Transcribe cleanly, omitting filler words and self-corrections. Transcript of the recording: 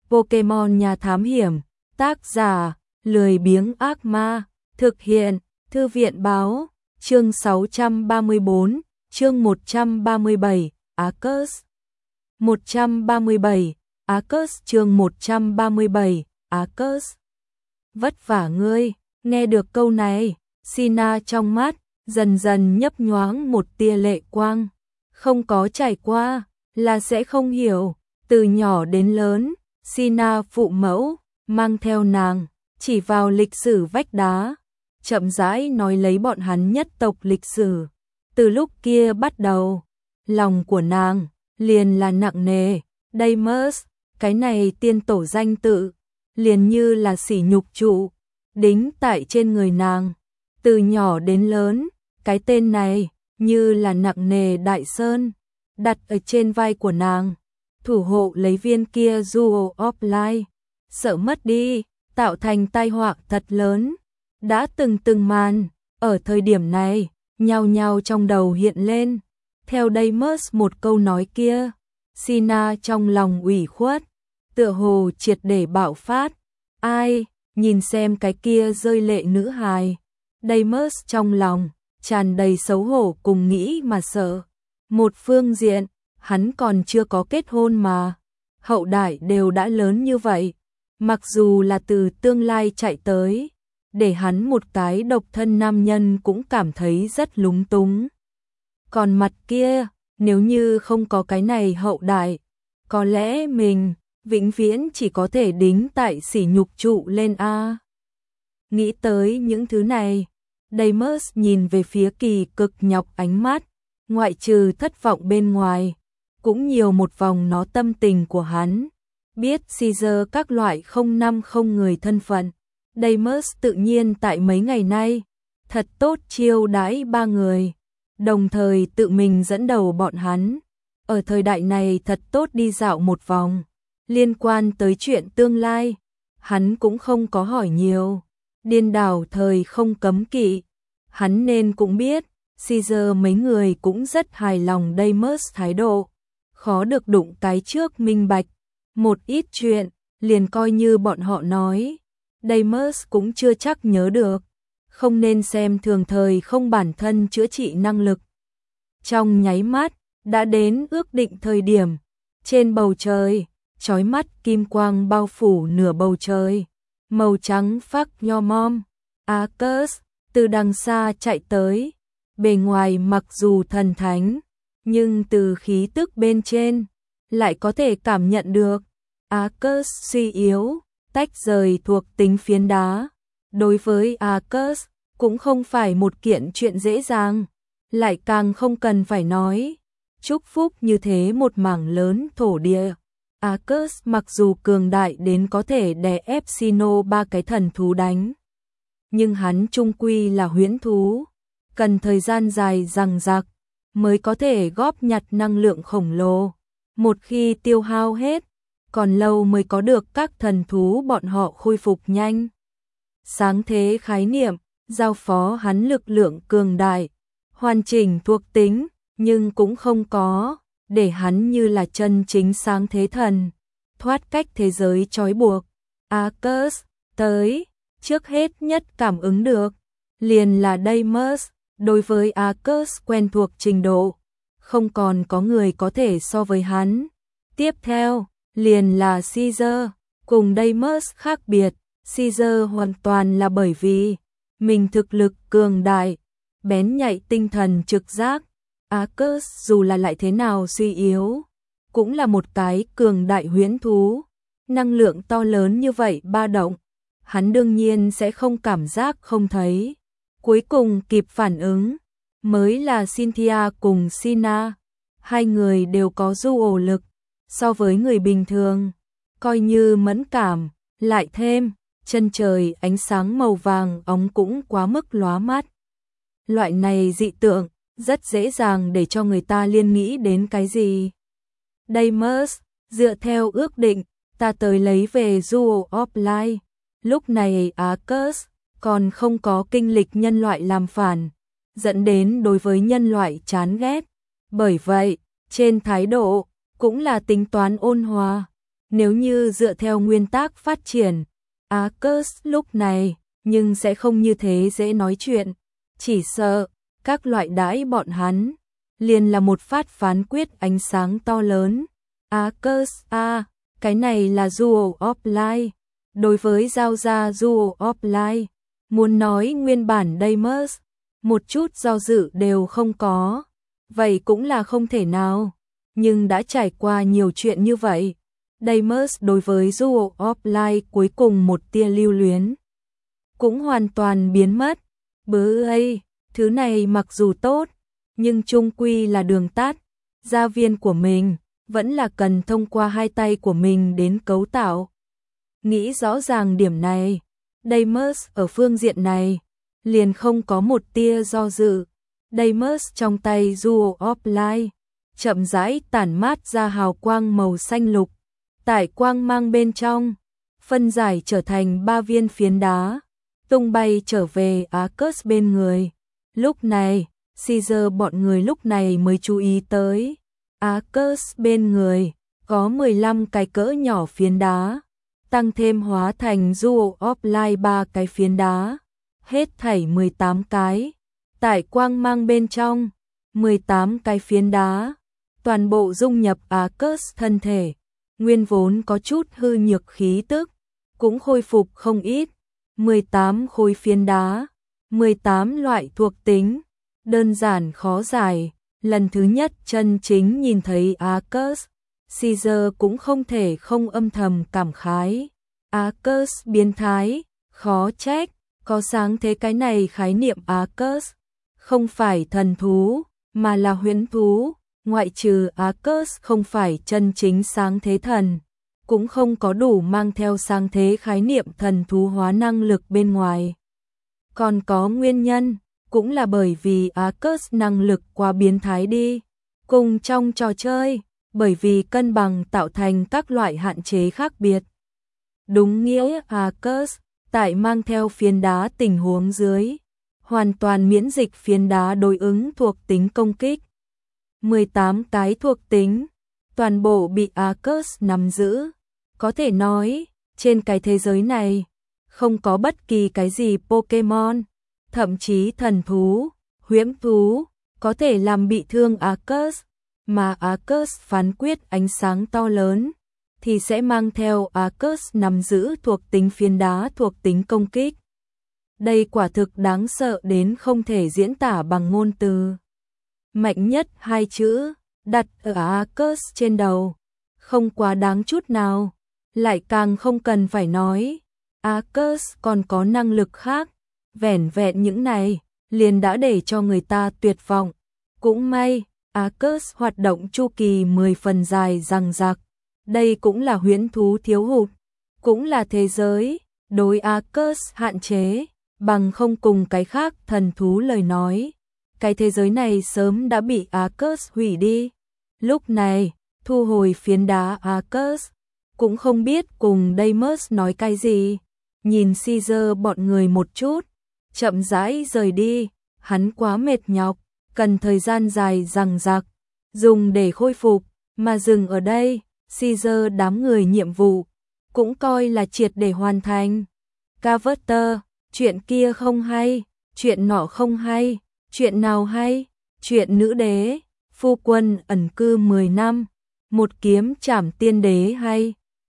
Pokemon nhà thám hiểm, tác giả, lười biếng ác ma, thực hiện, thư viện báo, chương 634, chương 137, Arceus. 137, Arceus chương 137, Arceus. Vất vả ngươi, nghe được câu này, Sina trong mắt, dần dần nhấp nhoáng một tia lệ quang. Không có trải qua, là sẽ không hiểu, từ nhỏ đến lớn, Sina phụ mẫu, mang theo nàng, chỉ vào lịch sử vách đá, chậm rãi nói lấy bọn hắn nhất tộc lịch sử. Từ lúc kia bắt đầu, lòng của nàng, liền là nặng nề, Deimos, cái này tiên tổ danh tự, liền như là sỉ nhục trụ, đính tại trên người nàng. Từ nhỏ đến lớn, cái tên này, như là nặng nề đại sơn, đặt ở trên vai của nàng, thủ hộ lấy viên kia Jewel of Life, sợ mất đi, tạo thành tai họa thật lớn. Đã từng màn, ở thời điểm này, nhao nhao trong đầu hiện lên, theo Deimos một câu nói kia, Sina trong lòng ủy khuất, tựa hồ triệt để bạo phát. Ai, nhìn xem cái kia rơi lệ nữ hài, Deimos trong lòng tràn đầy xấu hổ cùng nghĩ mà sợ. Một phương diện, hắn còn chưa có kết hôn mà, hậu đại đều đã lớn như vậy, mặc dù là từ tương lai chạy tới, để hắn một cái độc thân nam nhân cũng cảm thấy rất lúng túng. Còn mặt kia, nếu như không có cái này hậu đại, có lẽ mình vĩnh viễn chỉ có thể đính tại sỉ nhục trụ lên a. Nghĩ tới những thứ này, Deimos nhìn về phía Kỳ Cực nhọc ánh mắt, ngoại trừ thất vọng bên ngoài, cũng nhiều một vòng nó tâm tình của hắn. Biết Caesar các loại 050 người thân phận, Deimos tự nhiên tại mấy ngày nay, thật tốt chiêu đãi ba người, đồng thời tự mình dẫn đầu bọn hắn. Ở thời đại này thật tốt đi dạo một vòng, liên quan tới chuyện tương lai, hắn cũng không có hỏi nhiều. Điên đảo thời không cấm kỵ, hắn nên cũng biết, Caesar mấy người cũng rất hài lòng Deimos thái độ, khó được đụng cái trước minh bạch. Một ít chuyện, liền coi như bọn họ nói, Deimos cũng chưa chắc nhớ được, không nên xem thường thời không bản thân chữa trị năng lực. Trong nháy mắt, đã đến ước định thời điểm, trên bầu trời, chói mắt kim quang bao phủ nửa bầu trời, màu trắng phác nho mom, Arceus, từ đằng xa chạy tới, bề ngoài mặc dù thần thánh, nhưng từ khí tức bên trên, lại có thể cảm nhận được, Arceus suy yếu, tách rời thuộc tính phiến đá. Đối với Arceus, cũng không phải một kiện chuyện dễ dàng, lại càng không cần phải nói. Chúc phúc như thế một mảng lớn thổ địa. Arceus mặc dù cường đại đến có thể đè ép Sinnoh ba cái thần thú đánh, nhưng hắn chung quy là huyễn thú, cần thời gian dài dằng dặc mới có thể góp nhặt năng lượng khổng lồ. Một khi tiêu hao hết, còn lâu mới có được các thần thú bọn họ khôi phục nhanh. Sáng thế khái niệm, giao phó hắn lực lượng cường đại, hoàn chỉnh thuộc tính, nhưng cũng không có, để hắn như là chân chính sáng thế thần, thoát cách thế giới trói buộc. Arceus, tới, trước hết nhất cảm ứng được, liền là Deimos, đối với Arceus quen thuộc trình độ, không còn có người có thể so với hắn. Tiếp theo, liền là Caesar, cùng Deimos khác biệt, Caesar hoàn toàn là bởi vì mình thực lực cường đại, bén nhạy tinh thần trực giác. Arceus dù là lại thế nào suy yếu, cũng là một cái cường đại huyễn thú, năng lượng to lớn như vậy ba động, hắn đương nhiên sẽ không cảm giác không thấy. Cuối cùng kịp phản ứng, mới là Cynthia cùng Sina, hai người đều có du ổ lực, so với người bình thường, coi như mẫn cảm, lại thêm, chân trời ánh sáng màu vàng óng cũng quá mức lóa mắt. Loại này dị tượng, rất dễ dàng để cho người ta liên nghĩ đến cái gì. Deimos, dựa theo ước định, ta tới lấy về Jewel of Life. Lúc này Arceus còn không có kinh lịch nhân loại làm phản, dẫn đến đối với nhân loại chán ghét. Bởi vậy, trên thái độ, cũng là tính toán ôn hòa. Nếu như dựa theo nguyên tắc phát triển, Arcus lúc này, nhưng sẽ không như thế dễ nói chuyện. Chỉ sợ, các loại đãi bọn hắn, liền là một phát phán quyết ánh sáng to lớn. Arcus cái này là Jewel of Light. Đối với giao ra Jewel of Light, muốn nói nguyên bản Deimos, một chút do dự đều không có. Vậy cũng là không thể nào. Nhưng đã trải qua nhiều chuyện như vậy, Deimos đối với Jewel of Light cuối cùng một tia lưu luyến cũng hoàn toàn biến mất. Thứ này mặc dù tốt, nhưng chung quy là đường tắt. Gia viên của mình vẫn là cần thông qua hai tay của mình đến cấu tạo. Nghĩ rõ ràng điểm này, Deimos ở phương diện này liền không có một tia do dự. Deimos trong tay Jewel of Light chậm rãi tản mát ra hào quang màu xanh lục. Tại quang mang bên trong, phân giải trở thành 3 viên phiến đá, tung bay trở về Arcus bên người. Lúc này, Caesar bọn người lúc này mới chú ý tới. Arcus bên người, có 15 cái cỡ nhỏ phiến đá, tăng thêm hóa thành Jewel of Light 3 cái phiến đá, hết thảy 18 cái. Tại quang mang bên trong, 18 cái phiến đá, toàn bộ dung nhập Arcus thân thể, nguyên vốn có chút hư nhược khí tức, cũng khôi phục không ít. 18 khối phiến đá, 18 loại thuộc tính, đơn giản khó giải. Lần thứ nhất chân chính nhìn thấy Arcus, Caesar cũng không thể không âm thầm cảm khái. Arcus biến thái, khó trách, có sáng thế cái này khái niệm Arcus, không phải thần thú, mà là huyễn thú. Ngoại trừ Arcus không phải chân chính sáng thế thần, cũng không có đủ mang theo sáng thế khái niệm thần thú hóa năng lực bên ngoài. Còn có nguyên nhân, cũng là bởi vì Arcus năng lực quá biến thái đi. Cùng trong trò chơi, bởi vì cân bằng tạo thành các loại hạn chế khác biệt. Đúng nghĩa Arcus, tại mang theo phiến đá tình huống dưới, hoàn toàn miễn dịch phiến đá đối ứng thuộc tính công kích. 18 cái thuộc tính, toàn bộ bị Arcus nắm giữ. Có thể nói, trên cái thế giới này, không có bất kỳ cái gì Pokemon, thậm chí thần thú, huyễn thú, có thể làm bị thương Arcus, mà Arcus phán quyết ánh sáng to lớn, thì sẽ mang theo Arcus nắm giữ thuộc tính phiến đá thuộc tính công kích. Đây quả thực đáng sợ đến không thể diễn tả bằng ngôn từ. Mạnh nhất 2 chữ, đặt ở Arcus trên đầu, không quá đáng chút nào, lại càng không cần phải nói. Arcus còn có năng lực khác, vẻn vẹn những này, liền đã để cho người ta tuyệt vọng. Cũng may, Arcus hoạt động chu kỳ 10 phần dài dằng dặc, đây cũng là huyễn thú thiếu hụt, cũng là thế giới, đối Arcus hạn chế, bằng không cùng cái khác thần thú lời nói. Cái thế giới này sớm đã bị Arcus hủy đi. Lúc này, thu hồi phiến đá Arcus, cũng không biết cùng Deimos nói cái gì. Nhìn Caesar bọn người một chút, chậm rãi rời đi, hắn quá mệt nhọc, cần thời gian dài dằng dặc, dùng để khôi phục, mà dừng ở đây, Caesar đám người nhiệm vụ, cũng coi là triệt để hoàn thành. Carver, chuyện kia không hay, chuyện nọ không hay. Chuyện nào hay? Chuyện nữ đế, phu quân ẩn cư 10 năm, một kiếm trảm tiên đế hay?